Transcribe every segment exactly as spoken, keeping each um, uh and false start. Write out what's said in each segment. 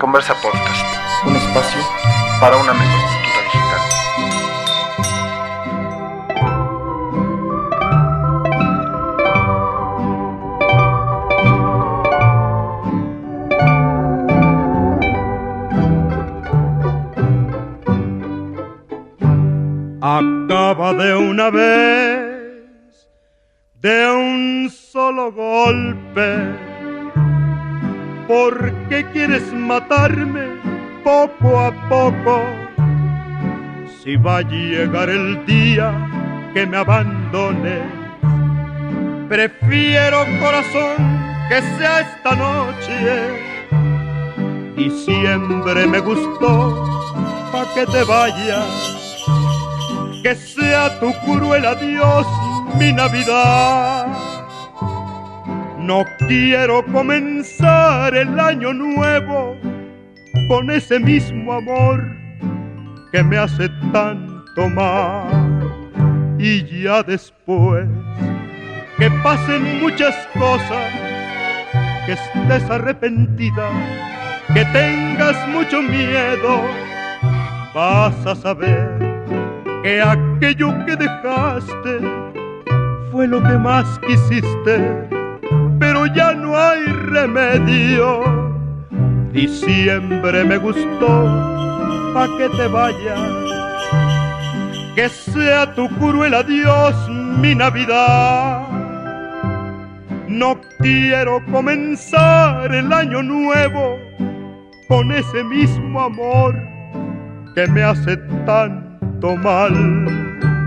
Conversa Podcast, un espacio para una mejor cultura digital. Acaba de una vez, de un solo golpe. ¿Por qué quieres matarme poco a poco? Si va a llegar el día que me abandones, prefiero, corazón, que sea esta noche. Y siempre me gustó pa' que te vayas, que sea tu cruel adiós mi Navidad. No quiero comenzar el año nuevo con ese mismo amor que me hace tanto mal. Y ya después que pasen muchas cosas, que estés arrepentida, que tengas mucho miedo, vas a saber que aquello que dejaste fue lo que más quisiste, pero ya no hay remedio. Diciembre me gustó pa' que te vayas, que sea tu cruel adiós mi Navidad. No quiero comenzar el año nuevo con ese mismo amor que me hace tanto mal.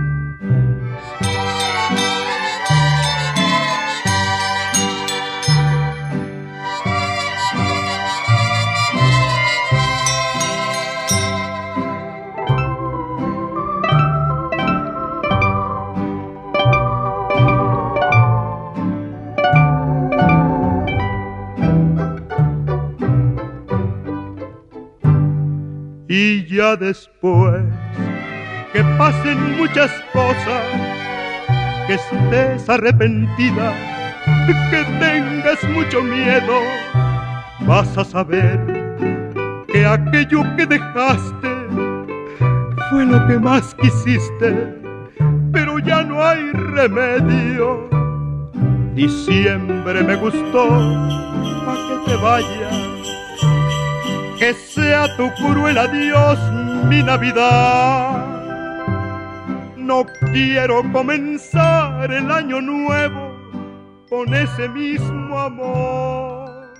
Y ya después que pasen muchas cosas, que estés arrepentida, que tengas mucho miedo, vas a saber que aquello que dejaste fue lo que más quisiste, pero ya no hay remedio. Diciembre me gustó pa' que te vayas, que sea tu cruel adiós mi Navidad. No quiero comenzar el año nuevo con ese mismo amor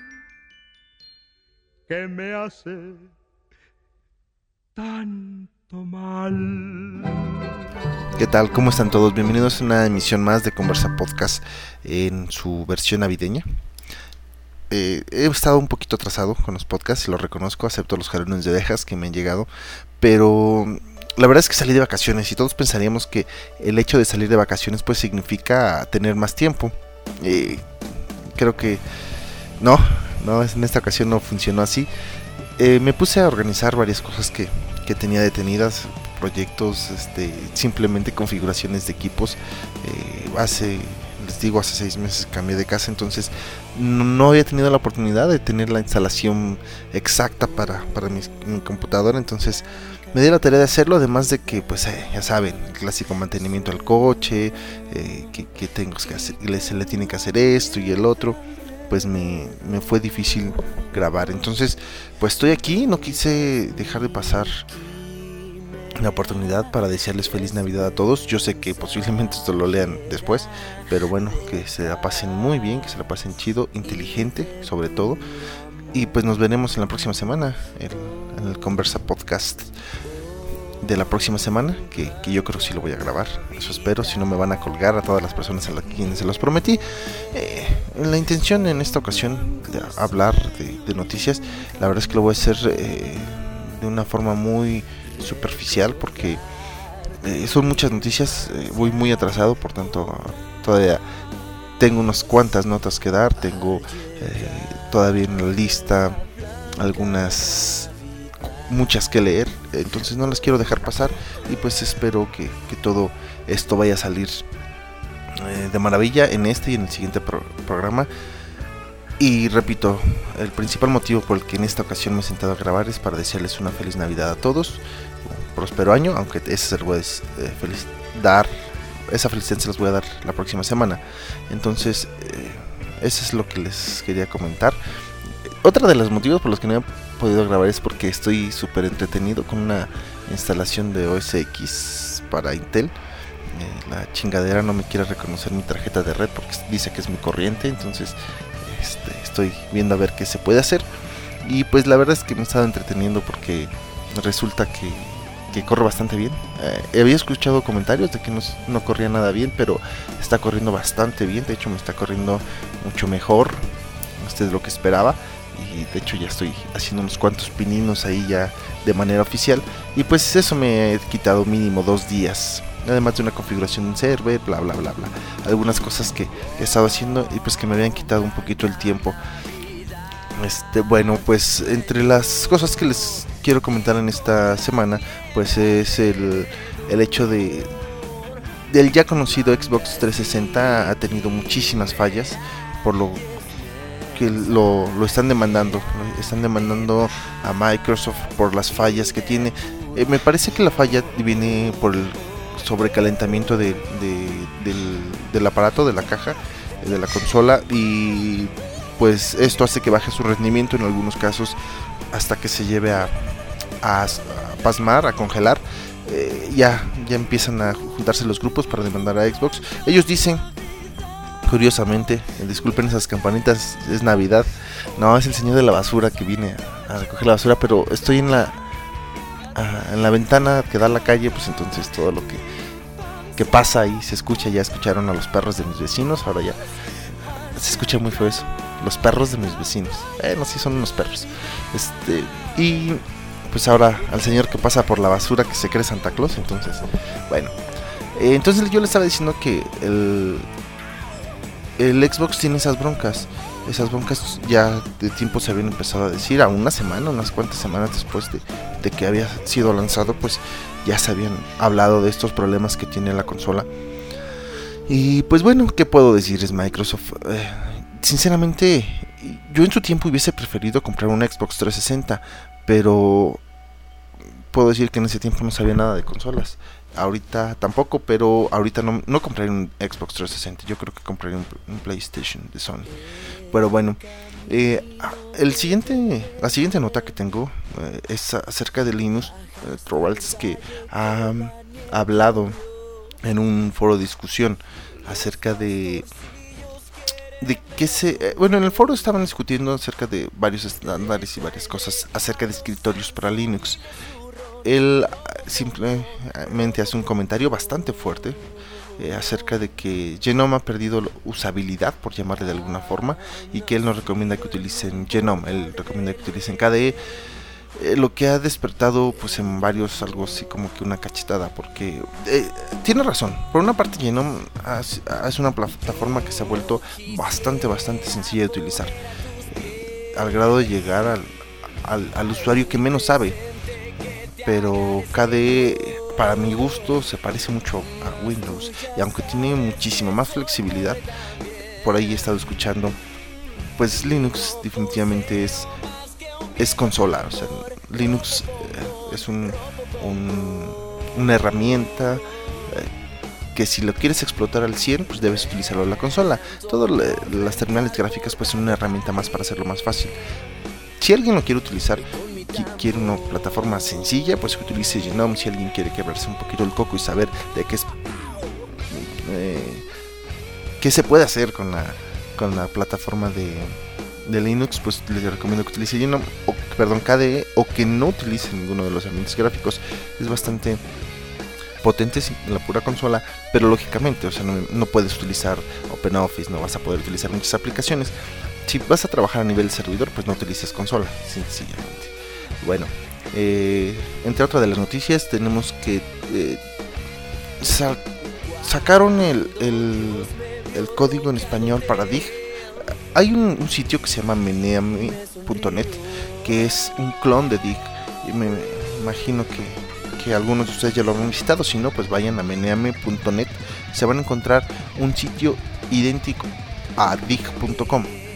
que me hace tanto mal. ¿Qué tal? ¿Cómo están todos? Bienvenidos a una emisión más de Conversa Podcast en su versión navideña. Eh, he estado un poquito atrasado con los podcasts, lo reconozco, acepto los jalones de orejas que me han llegado, pero la verdad es que salí de vacaciones y todos pensaríamos que el hecho de salir de vacaciones pues significa tener más tiempo. Eh, creo que no, no, en esta ocasión no funcionó así. Eh, me puse a organizar varias cosas que, que tenía detenidas, proyectos, este, simplemente configuraciones de equipos. Eh, hace... Les digo, hace seis meses cambié de casa, entonces no, no había tenido la oportunidad de tener la instalación exacta para, para mi, mi computadora, entonces me di la tarea de hacerlo, además de que, pues eh, ya saben, el clásico mantenimiento al coche, eh, que, que tengo que hacer, le, se le tiene que hacer esto y el otro, pues me, me fue difícil grabar, entonces pues estoy aquí, no quise dejar de pasar la oportunidad para desearles feliz Navidad a todos. Yo sé que posiblemente esto lo lean después, pero bueno, que se la pasen muy bien, que se la pasen chido, inteligente sobre todo, y pues nos veremos en la próxima semana en, en el Conversa Podcast de la próxima semana, que, que yo creo que sí lo voy a grabar, eso espero, si no me van a colgar a todas las personas a las quienes se los prometí. Eh, la intención en esta ocasión de hablar de, de noticias, la verdad es que lo voy a hacer eh, de una forma muy superficial, porque eh, son muchas noticias, eh, voy muy atrasado, por tanto todavía tengo unas cuantas notas que dar, tengo eh, todavía en la lista algunas, muchas que leer, entonces no las quiero dejar pasar y pues espero que, que todo esto vaya a salir eh, de maravilla en este y en el siguiente pro- programa. Y repito, el principal motivo por el que en esta ocasión me he sentado a grabar es para desearles una feliz Navidad a todos, un próspero año, aunque ese se lo voy a eh, feliz, dar, esa felicidad se las voy a dar la próxima semana. Entonces, eh, eso es lo que les quería comentar. Otra de los motivos por los que no he podido grabar es porque estoy súper entretenido con una instalación de O S X para Intel. Eh, la chingadera no me quiere reconocer mi tarjeta de red porque dice que es mi corriente, entonces este, estoy viendo a ver qué se puede hacer. Y pues la verdad es que me he estado entreteniendo porque resulta que, que corre bastante bien. Eh, había escuchado comentarios de que no, no corría nada bien, pero está corriendo bastante bien. De hecho me está corriendo mucho mejor este, de lo que esperaba. Y de hecho ya estoy haciendo unos cuantos pininos ahí ya de manera oficial. Y pues eso me ha quitado mínimo dos días. Además de una configuración en server, bla bla bla bla. Algunas cosas que he estado haciendo y pues que me habían quitado un poquito el tiempo. Este, bueno, pues entre las cosas que les quiero comentar en esta semana, pues es el, el hecho de del ya conocido Xbox trescientos sesenta ha tenido muchísimas fallas, por lo que lo, lo están demandando, están demandando a Microsoft por las fallas que tiene. Eh, me parece que la falla viene por el sobrecalentamiento de, de, del, del aparato, de la caja, de la consola, y pues esto hace que baje su rendimiento en algunos casos hasta que se lleve a, a, a pasmar, a congelar. Eh, ya, ya empiezan a juntarse los grupos para demandar a Xbox. Ellos dicen, curiosamente, disculpen esas campanitas, es Navidad, no, es el señor de la basura que viene a, a recoger la basura, pero estoy en la a, en la ventana que da a la calle, pues entonces todo lo que, que pasa ahí se escucha. Ya escucharon a los perros de mis vecinos, ahora ya se escucha muy feo eso, los perros de mis vecinos, eh, no, sí son unos perros, este, y pues ahora al señor que pasa por la basura que se cree Santa Claus, entonces, bueno, eh, entonces yo le estaba diciendo que el El Xbox tiene esas broncas. Esas broncas ya de tiempo se habían empezado a decir. A una semana, unas cuantas semanas después de, de que había sido lanzado, pues ya se habían hablado de estos problemas que tiene la consola. Y pues bueno, ¿qué puedo decir? Es Microsoft. Eh, sinceramente, yo en su tiempo hubiese preferido comprar un Xbox trescientos sesenta, pero puedo decir que en ese tiempo no sabía nada de consolas. Ahorita tampoco, pero ahorita no, no compraría un Xbox trescientos sesenta. Yo creo que compraría un, un PlayStation de Sony. Pero bueno, eh, el siguiente, la siguiente nota que tengo eh, es acerca de Linus eh, Torvalds, que ha, ha hablado en un foro de discusión acerca de de que se eh, bueno, en el foro estaban discutiendo acerca de varios estándares y varias cosas acerca de escritorios para Linux. Él simplemente hace un comentario bastante fuerte eh, acerca de que Genome ha perdido usabilidad, por llamarle de alguna forma, y que él no recomienda que utilicen Genome, él recomienda que utilicen K D E, eh, lo que ha despertado pues en varios algo así como que una cachetada, porque eh, tiene razón. Por una parte, Genome es, es una plataforma que se ha vuelto bastante, bastante sencilla de utilizar, eh, al grado de llegar al, al, al usuario que menos sabe. Pero K D E, para mi gusto, se parece mucho a Windows, y aunque tiene muchísima más flexibilidad, por ahí he estado escuchando, pues Linux definitivamente es es consola. O sea, Linux eh, es un, un una herramienta eh, que si lo quieres explotar al cien, pues debes utilizarlo en la consola. Todas las terminales gráficas pues son una herramienta más para hacerlo más fácil. Si alguien lo quiere utilizar, quiere una plataforma sencilla, pues que utilice Genome. Si alguien quiere quebrarse un poquito el coco y saber de qué es eh, qué se puede hacer con la con la plataforma de, de Linux, pues les recomiendo que utilice Genome, o, perdón, K D E, o que no utilice ninguno de los ambientes gráficos. Es bastante potente en la pura consola, pero lógicamente, o sea, no, no puedes utilizar OpenOffice, no vas a poder utilizar muchas aplicaciones. Si vas a trabajar a nivel servidor, pues no utilices consola, sencillamente. Bueno, eh, entre otras de las noticias, tenemos que eh, sa- sacaron el, el, el código en español para D I G. Hay un, un sitio que se llama meneame punto net, que es un clon de D I G, y me imagino que, que algunos de ustedes ya lo han visitado. Si no, pues vayan a meneame punto net, se van a encontrar un sitio idéntico a dig punto com.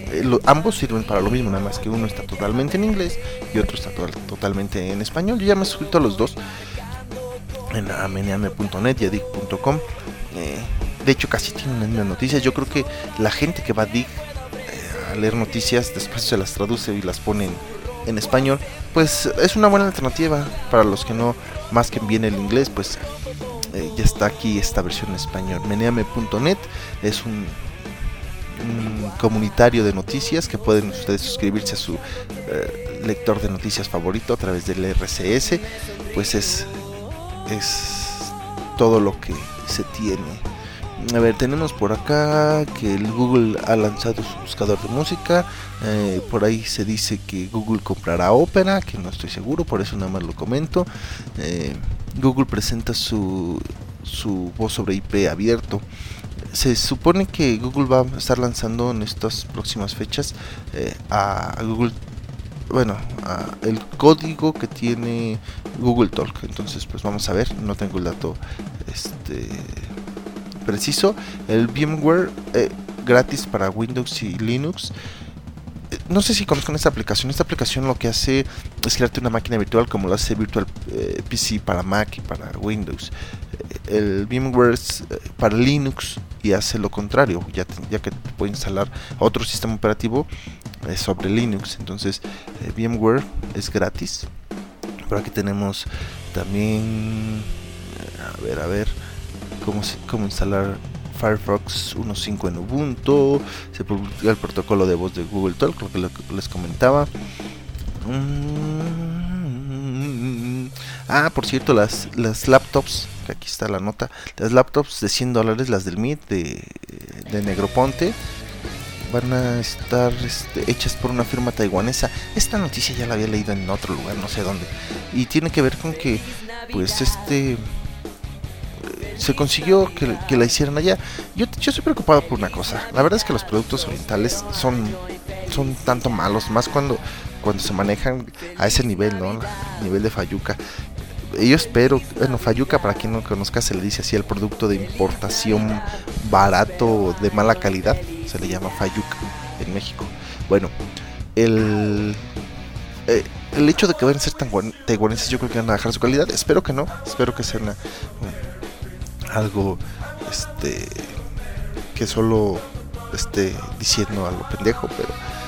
eh, lo, ambos sirven para lo mismo, nada más que uno está totalmente en inglés y otro está to- totalmente en español. Yo ya me he suscrito a los dos en meneame punto net y a dig punto com. Eh, de hecho casi tienen las mismas noticias. Yo creo que la gente que va a Dig eh, a leer noticias, después se las traduce y las pone en, en español, pues es una buena alternativa para los que no masquen bien el inglés. Pues eh, ya está aquí esta versión en español. meneame punto net es un, un comunitario de noticias que pueden ustedes suscribirse a su eh, lector de noticias favorito a través del R S S. Pues es es todo lo que se tiene. A ver, tenemos por acá que el Google ha lanzado su buscador de música. Eh, por ahí se dice que Google comprará Opera, que no estoy seguro, por eso nada más lo comento. Eh, Google presenta su, su voz sobre I P abierto. Se supone que Google va a estar lanzando en estas próximas fechas eh, a Google, bueno, a el código que tiene Google Talk. Entonces, pues vamos a ver. No tengo el dato este preciso. El VMware eh, gratis para Windows y Linux. Eh, no sé si conozcan esta aplicación. Esta aplicación lo que hace es crearte una máquina virtual, como lo hace Virtual eh, P C para Mac y para Windows. Eh, el VMware es eh, para Linux y hace lo contrario, ya, te, ya que te puede instalar otro sistema operativo eh, sobre Linux. Entonces eh, VMware es gratis. Por aquí tenemos también, a ver, a ver, cómo, se, cómo instalar Firefox uno punto cinco en Ubuntu. Se publica el protocolo de voz de Google Talk, lo que les comentaba. Mm, ah, por cierto, las, las laptops, que aquí está la nota, las laptops de cien dólares, las del M I D de, de Negroponte, van a estar este, hechas por una firma taiwanesa. Esta noticia ya la había leído en otro lugar, no sé dónde, y tiene que ver con que pues este se consiguió que, que la hicieran allá. Yo, yo estoy preocupado por una cosa. La verdad es que los productos orientales son son tanto malos, más cuando cuando se manejan a ese nivel, ¿no? A nivel de fayuca. Yo espero, bueno, fayuca, para quien no conozca, se le dice así el producto de importación barato de mala calidad, se le llama fayuca en México. Bueno, el eh, el hecho de que van a ser tan taiwaneses, yo creo que van a bajar su calidad. Espero que no, espero que sea una, un, algo este que solo esté diciendo a lo pendejo, pero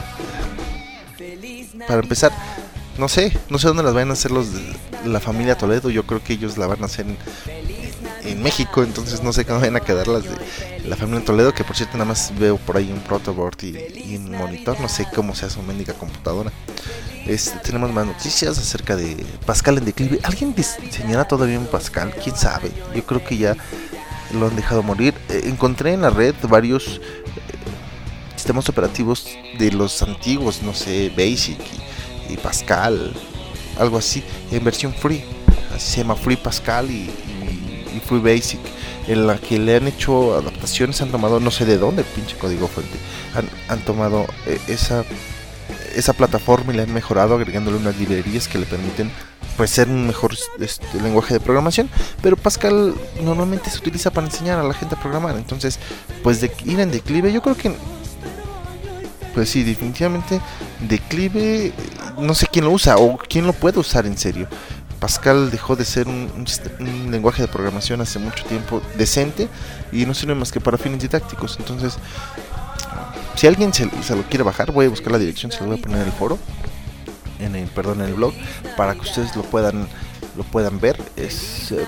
eh, para empezar, no sé, no sé dónde las van a hacer los de la familia Toledo. Yo creo que ellos la van a hacer en, en México, entonces no sé cómo van a quedar las de la familia Toledo, que por cierto nada más veo por ahí un protoboard y, y un monitor, no sé cómo sea su mendiga computadora. Este, tenemos más noticias acerca de Pascal en declive. ¿Alguien diseñará todavía un Pascal? ¿Quién sabe? Yo creo que ya lo han dejado morir. Eh, encontré en la red varios eh, sistemas operativos de los antiguos, no sé, Basic y, y Pascal, algo así, en versión free. Así se llama Free Pascal y, y, y Free Basic, en la que le han hecho adaptaciones, han tomado, no sé de dónde, pinche código fuente, han, han tomado eh, esa esa plataforma y la han mejorado, agregándole unas librerías que le permiten pues ser un mejor este, lenguaje de programación. Pero Pascal normalmente se utiliza para enseñar a la gente a programar, entonces pues de ir en declive, yo creo que pues sí, definitivamente declive. No sé quién lo usa o quién lo puede usar en serio. Pascal dejó de ser un, un, un lenguaje de programación hace mucho tiempo decente y no sirve más que para fines didácticos. Entonces, si alguien se, se lo quiere bajar, voy a buscar la dirección, se lo voy a poner en el foro, en el, perdón, en el blog, para que ustedes lo puedan lo puedan ver. Es eh,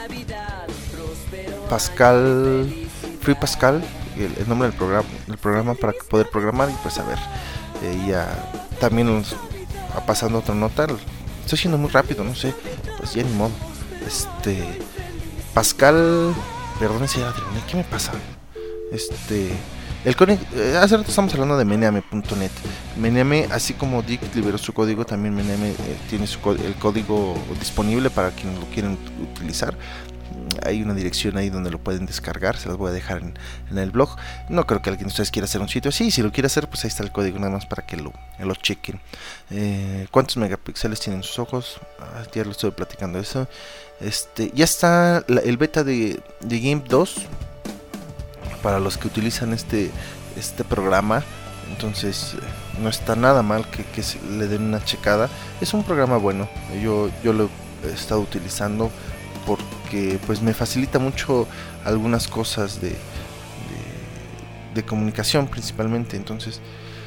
Pascal, Free Pascal, el, el nombre del programa, el programa para poder programar. Y pues a ver, eh, ya también nos va pasando otra nota. Estoy siendo muy rápido, no sé, pues ya ni modo. Este Pascal, perdón si era de ¿qué me pasa? Este El código, eh, hace rato estamos hablando de meneame punto net. Meneame, así como Dick liberó su código, también Meneame eh, tiene su, el código disponible para quienes lo quieren utilizar. Hay una dirección ahí donde lo pueden descargar, se las voy a dejar en, en el blog. No creo que alguien de ustedes quiera hacer un sitio así. Si lo quiere hacer, pues ahí está el código, nada más para que lo, lo chequen. Eh, ¿Cuántos megapíxeles tienen sus ojos? Ah, ya lo estoy platicando eso. Este, ya está la, el beta de, de GIMP dos. Para los que utilizan este, este programa, Entonces eh, no está nada mal que, que se le den una checada. Es un programa bueno, yo, yo lo he estado utilizando porque pues me facilita mucho algunas cosas de, de, de comunicación principalmente. Entonces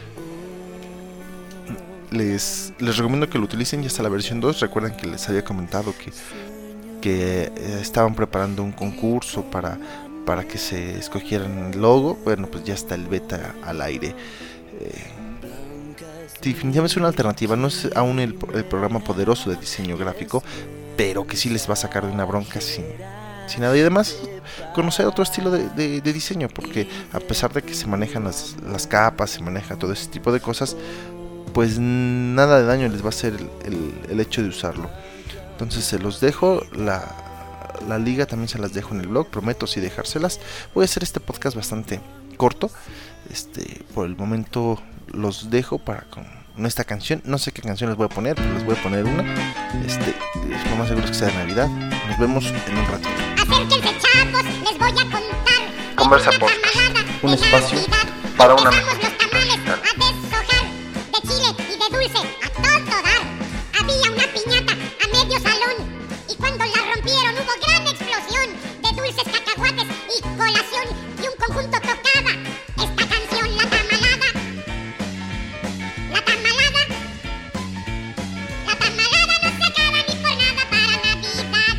les, les recomiendo que lo utilicen. Ya está la versión dos. Recuerden que les había comentado que, que eh, estaban preparando un concurso para, para que se escogieran el logo. Bueno, pues ya está el beta al aire. Eh, definitivamente es una alternativa. No es aún el, el programa poderoso de diseño gráfico, pero que sí les va a sacar de una bronca sin, sin nada. Y además conocer otro estilo de, de, de diseño, porque a pesar de que se manejan las, las capas, se maneja todo ese tipo de cosas, pues nada de daño les va a hacer el, el, el hecho de usarlo. Entonces se los dejo. La, la liga también se las dejo en el blog. Prometo sí dejárselas. Voy a hacer este podcast bastante corto. Este, por el momento los dejo para con esta canción. No sé qué canción les voy a poner, pero les voy a poner una. Este, lo más seguro es que sea de Navidad. Nos vemos en un ratito. Acérquense, chavos, les voy a contar. Conversa Podcast, un espacio para una mejor los tamales a deshojar, de chile y de dulce a todo dar. Había una piñata a medio salón y cuando la rompieron hubo gran explosión de dulces, cacahuates y colación y un conjunto tocaba esta canción, la tamalada. La tamalada, la tamalada no se acaba ni por nada para Navidad.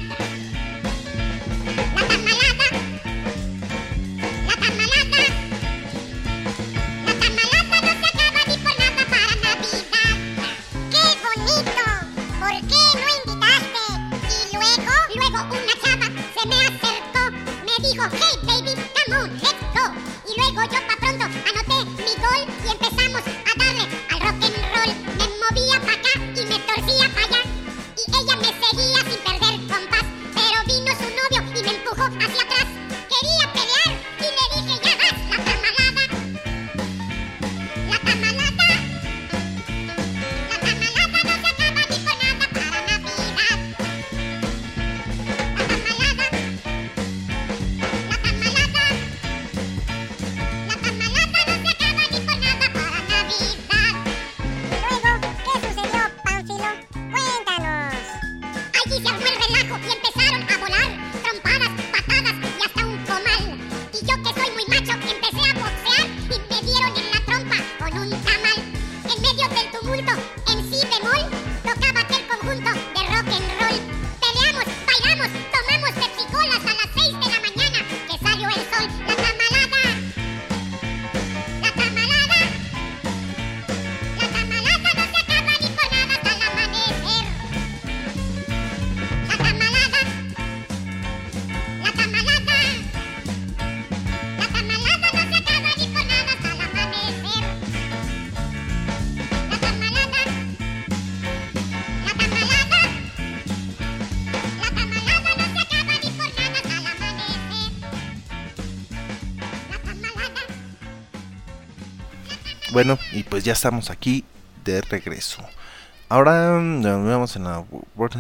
La tamalada, la tamalada, la tamalada no se acaba ni por nada para Navidad. ¡Qué bonito! ¿Por qué no invitaste? Y luego, luego una chava se me acercó, me dijo, hey baby, come on, let's go. Y luego yo pa' pronto anoté mi gol y empezamos a darle al rock and roll. Me movía pa' acá y me torcía pa' allá y ella me seguía sin perder compás. Pero vino su novio y me empujó hacia atrás. Quería pelear y le dije, ya vas, la tamalada. La tamalada, la tamalada no se acaba ni por nada para Navidad. La tamalada, la tamalada, la tamalada no se acaba ni por nada para Navidad. Luego, ¿qué sucedió, Pánfilo? Cuéntanos. Allí se armó el relajo y empezaron a volar trompadas, patadas y hasta un comal. Y yo que soy muy macho empecé a boxear y me dieron en la trompa con un tamal. En medio del tumulto, en si bemol, tocaba aquel conjunto de rock and roll. Peleamos, bailamos, tomamos pepsicolas a las seis de la mañana que salió el sol. La tamalada, la tamalada, la tamalada no se acaba ni por nada hasta el amanecer. La tamalada, la tamalada, la tamalada no se acaba ni por nada hasta el amanecer. La tamalada, la tamalada, la tamalada no se acaba ni por nada hasta el amanecer. La tamalada. Bueno, y pues ya estamos aquí de regreso. Ahora mm, nos vemos en la...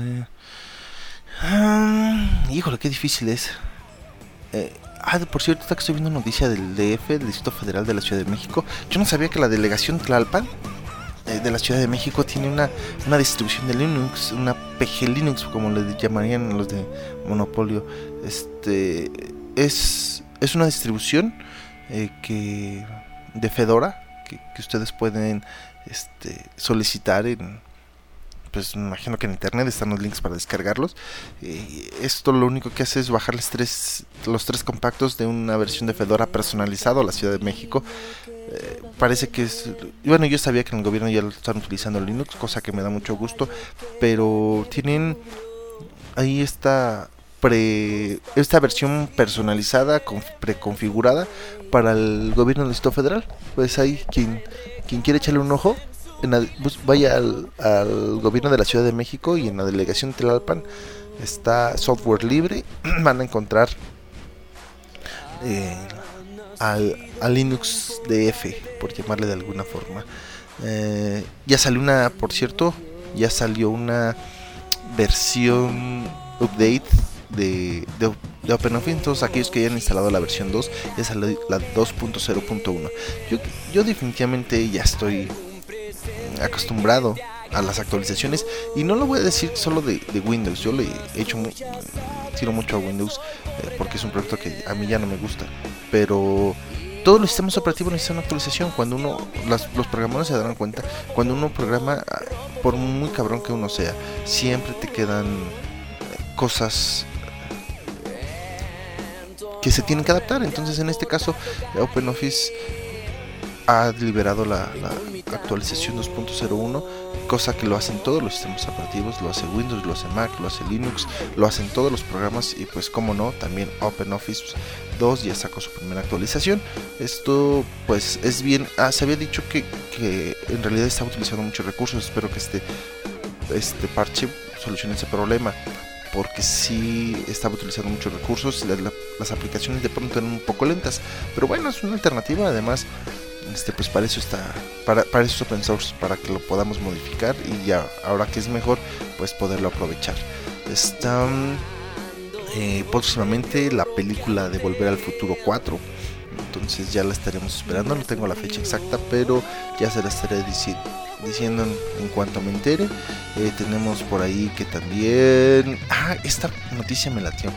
Ah, híjole, qué difícil es. Eh, ah, por cierto, está que estoy viendo una noticia del D F, del Distrito Federal de la Ciudad de México. Yo no sabía que la delegación Tlalpan eh, de la Ciudad de México tiene una, una distribución de Linux, una P G Linux, como le llamarían los de Monopolio. Este es, es una distribución eh, que de Fedora que, que ustedes pueden este, solicitar en, pues me imagino que en internet están los links para descargarlos. Eh, esto lo único que hace es bajarles tres, los tres compactos de una versión de Fedora personalizado a la Ciudad de México. Eh, parece que es, bueno, yo sabía que en el gobierno ya lo están utilizando Linux, cosa que me da mucho gusto, pero tienen ahí esta pre, esta versión personalizada, con, preconfigurada para el gobierno del Distrito Federal. Pues ahí quien, quien quiere echarle un ojo, en la, pues vaya al, al gobierno de la Ciudad de México y en la delegación Tlalpan está software libre. Van a encontrar eh, al, al Linux D F, por llamarle de alguna forma. Eh, ya salió una, por cierto, ya salió una versión update de, de, de OpenOffice. Todos aquellos que hayan instalado la versión dos, es la, la dos punto cero punto uno. Yo, yo definitivamente ya estoy acostumbrado a las actualizaciones, y no lo voy a decir solo de, de Windows. Yo le he hecho mu- tiro mucho a Windows eh, porque es un proyecto que a mí ya no me gusta, pero todos los sistemas operativos necesitan una actualización. Cuando uno, las, los programadores se darán cuenta, cuando uno programa, por muy cabrón que uno sea, siempre te quedan cosas que se tienen que adaptar. Entonces, en este caso, OpenOffice ha liberado la, la actualización dos punto cero uno, cosa que lo hacen todos los sistemas operativos. Lo hace Windows, lo hace Mac, lo hace Linux, lo hacen todos los programas, y pues como no, también OpenOffice dos ya sacó su primera actualización. Esto pues es bien. Ah, se había dicho que, que en realidad estaba utilizando muchos recursos. Espero que este, este parche solucione ese problema, porque sí estaba utilizando muchos recursos. La, la, las aplicaciones de pronto eran un poco lentas, pero bueno, es una alternativa. Además, este pues para eso está, para, para eso es open source, para que lo podamos modificar, y ya ahora que es mejor, pues poderlo aprovechar. Está eh, próximamente la película de Volver al Futuro cuatro, entonces ya la estaremos esperando. No tengo la fecha exacta, pero ya se la estaré dici- diciendo en, en cuanto me entere. Eh, tenemos por ahí que también, ah, esta noticia me latió.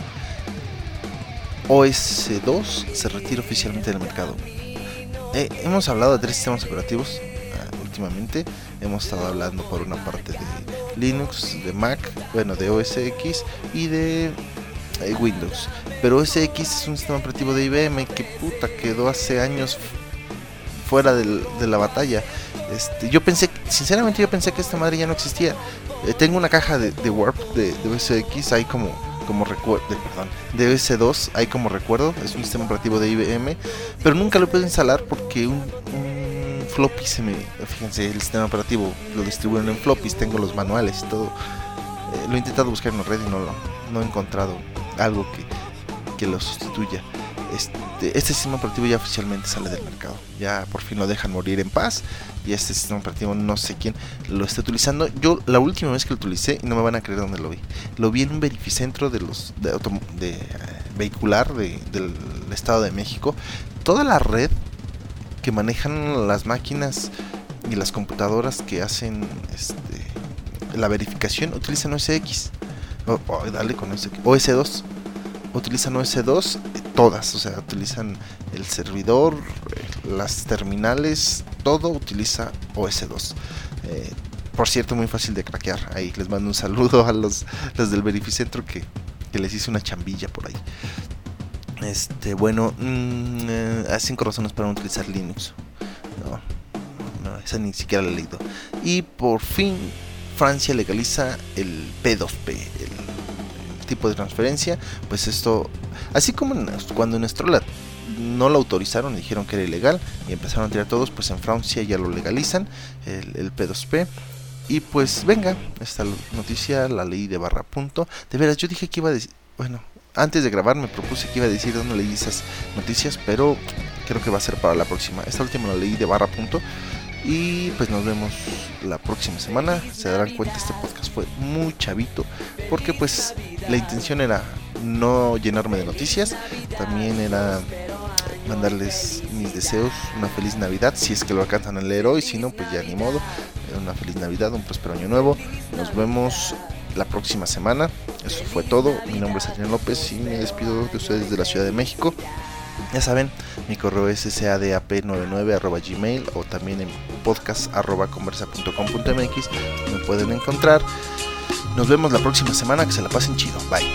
O S dos se retira oficialmente del mercado. Eh, hemos hablado de tres sistemas operativos uh, últimamente. Hemos estado hablando por una parte de Linux, de Mac, bueno, de O S X y de eh, Windows. Pero O S X es un sistema operativo de I B M que puta quedó hace años fuera del, de la batalla. Este, yo pensé, sinceramente yo pensé que esta madre ya no existía. Eh, tengo una caja de, de Warp de, de O S X, hay como como recuerdo, perdón, de O S dos, hay como recuerdo, es un sistema operativo de I B M, pero nunca lo puedo instalar porque un, un floppy se me, fíjense, el sistema operativo lo distribuyen en floppies, tengo los manuales y todo. Eh, lo he intentado buscar en la red y no lo, no he encontrado algo que, que lo sustituya. Este, este sistema operativo ya oficialmente sale del mercado, ya por fin lo dejan morir en paz, y este sistema operativo no sé quién lo está utilizando. Yo la última vez que lo utilicé, y no me van a creer dónde lo vi, lo vi en un verificentro de los de, autom- de uh, vehicular de, del Estado de México. Toda la red que manejan las máquinas y las computadoras que hacen este, la verificación utilizan O S X. Oh, oh, dale con O S X. O S dos. Utilizan O S dos, eh, todas, o sea, utilizan el servidor, eh, las terminales, todo utiliza O S dos. Eh, por cierto, muy fácil de craquear. Ahí les mando un saludo a los, los del verificentro que, que les hice una chambilla por ahí. Este, bueno, mmm, eh, hay cinco razones para no utilizar Linux. No, no, esa ni siquiera la he leído. Y por fin, Francia legaliza el P dos P, el tipo de transferencia. Pues esto, así como en, cuando en Stroller no lo autorizaron, dijeron que era ilegal y empezaron a tirar todos, pues en Francia ya lo legalizan, el, el P dos P. Y pues venga, esta noticia la leí de barra punto. De veras, yo dije que iba a decir, bueno, antes de grabar me propuse que iba a decir dónde leí esas noticias, pero creo que va a ser para la próxima. Esta última la leí de barra punto. Y pues nos vemos la próxima semana. Se darán cuenta, este podcast fue muy chavito, porque pues la intención era no llenarme de noticias, también era mandarles mis deseos, una feliz Navidad, si es que lo alcanzan a leer hoy, si no, pues ya ni modo. Una feliz Navidad, un próspero año nuevo. Nos vemos la próxima semana. Eso fue todo. Mi nombre es Adrián López y me despido de ustedes de la Ciudad de México. Ya saben, mi correo es sadap noventa y nueve arroba gmail, o también en podcast arroba conversa punto com punto m x me pueden encontrar. Nos vemos la próxima semana, que se la pasen chido. Bye.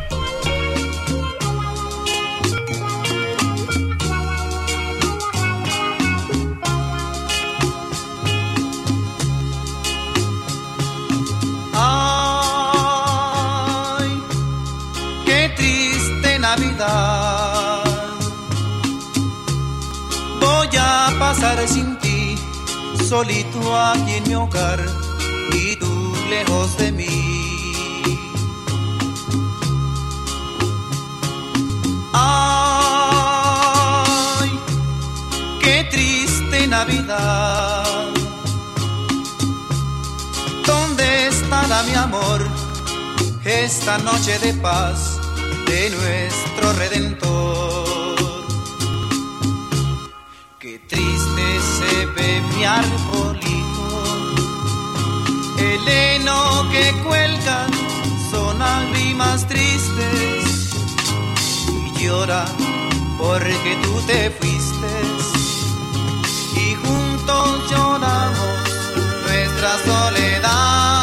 Ay, qué triste Navidad voy a pasar sin ti, solito aquí en mi hogar y tú lejos de mí. Ay, qué triste Navidad. ¿Dónde estará mi amor esta noche de paz de nuestro Redentor. Qué triste se ve mi arbolito, el heno que cuelga son lágrimas tristes, y llora porque tú te fuiste, y juntos lloramos nuestra soledad.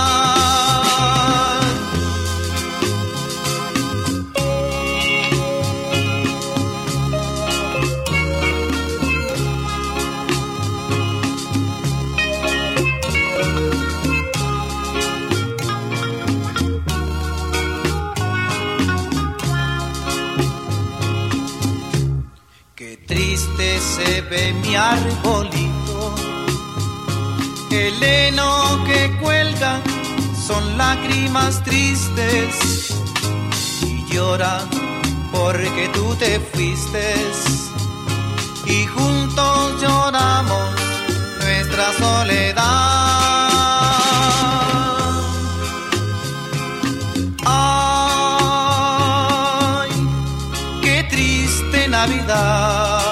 Triste se ve mi arbolito, el heno que cuelga son lágrimas tristes, y llora porque tú te fuiste, y juntos lloramos nuestra soledad. Ay, qué triste Navidad.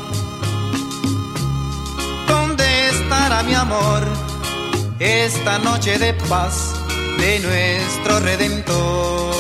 Mi amor, esta noche de paz de nuestro Redentor.